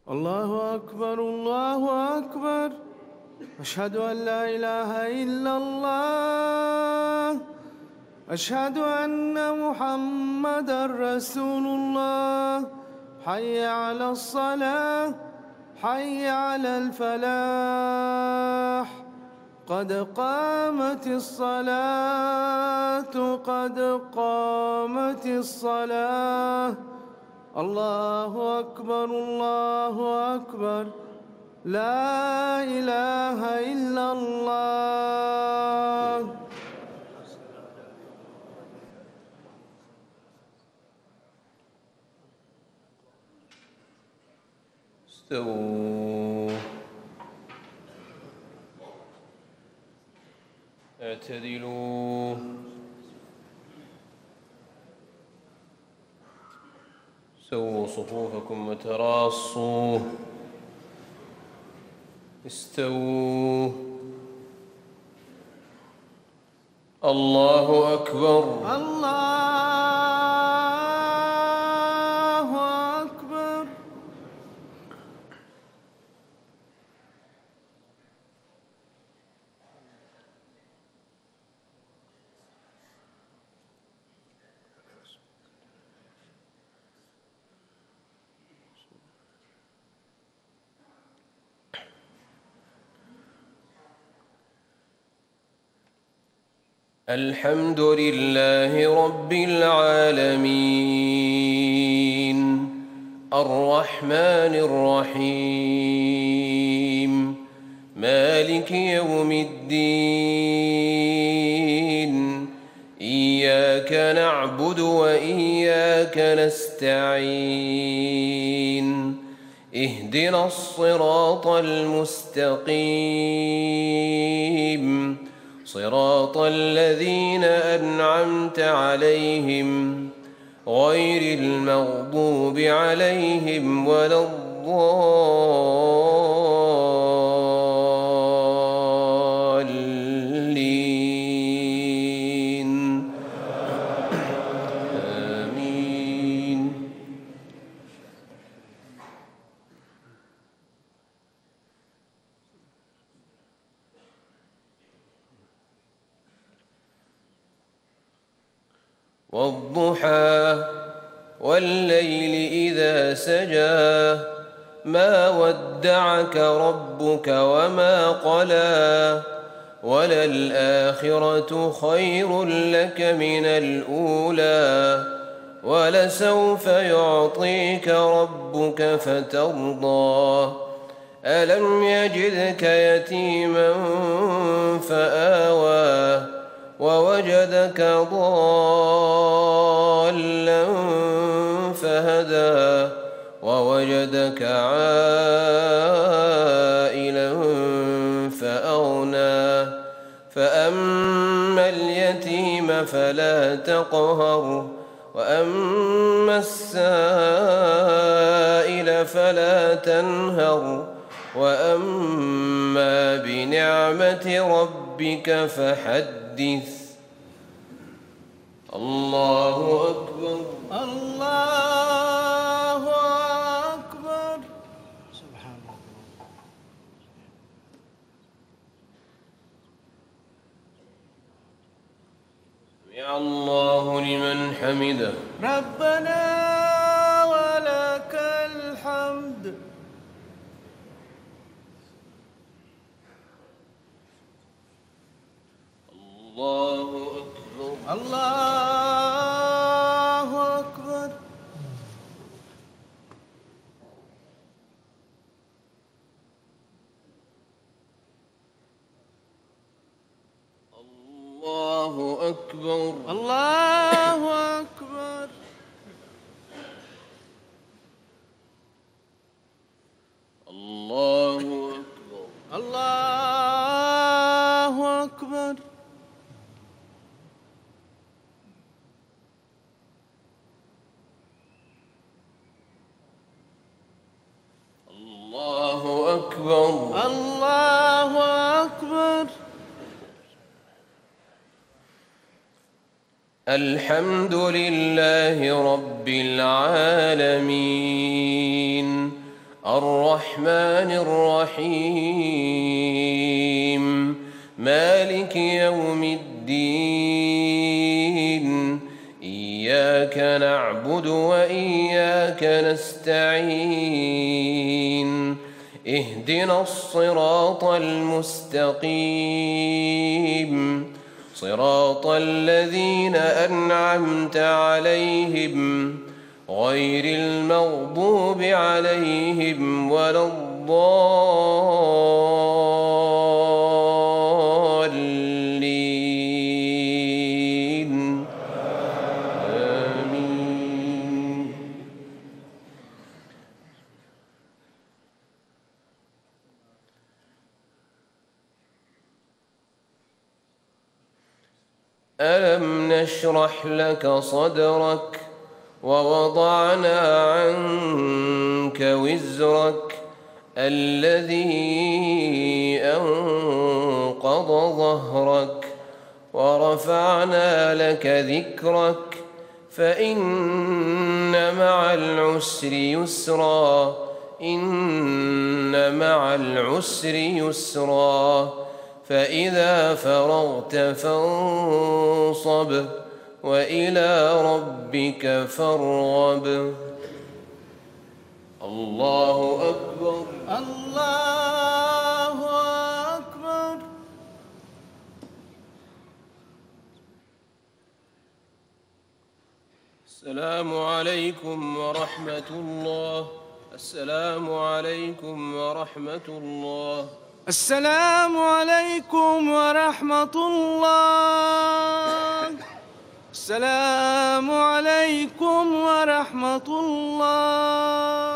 الله أكبر الله أكبر. أشهد أن لا إله إلا الله. أشهد أن محمدًا رسول الله. حي على الصلاة، حي على الفلاح. قد قامت الصلاة، قد قامت الصلاة. الله أكبر الله أكبر. لا إله إلا الله. استووا، اعتدلوا، سووا صفوفكم وتراصوا، استووا. الله أكبر الله أكبر. الحمد لله رب العالمين، الرحمن الرحيم، مالك يوم الدين. إياك نعبد وإياك نستعين. اهدنا الصراط المستقيم، صراط الذين أنعمت عليهم غير المغضوب عليهم ولا الضالين. آمين. والضحى والليل إذا سجى، ما ودعك ربك وما قلى، وللآخرة خير لك من الأولى، ولسوف يعطيك ربك فترضى. ألم يجدك يتيما فآوى، ووجدك ضالا فهدى، ووجدك عائلا فأغنى. فأما اليتيم فلا تقهر، وأما السائل فلا تنهر، وأما بنعمة ربك فحدث. الله أكبر الله أكبر. سبحان الله. سمع الله لمن حمده. ربنا ولك الحمد. الله أكبر الله أكبر. الله أكبر الله أكبر. الله أكبر الله أكبر. الله أكبر الله أكبر. الحمد لله رب العالمين، الرحمن الرحمن الرحيم مالك يوم الدين إياك نعبد وإياك نستعين اهدنا الصراط المستقيم صراط الذين أنعمت عليهم غير المغضوب عليهم ولا الضالين آمين. ألم نشرح لك صدرك ووضعنا عنك وزرك الذي أنقض ظهرك ورفعنا لك ذكرك فإن مع العسر يسرا إن مع العسر يسرا فإذا فرغت فانصب وإلى ربك فارغب. الله أكبر. الله أكبر. السلام عليكم ورحمة الله. السلام عليكم ورحمة الله. السلام عليكم ورحمة الله. السلام عليكم ورحمة الله.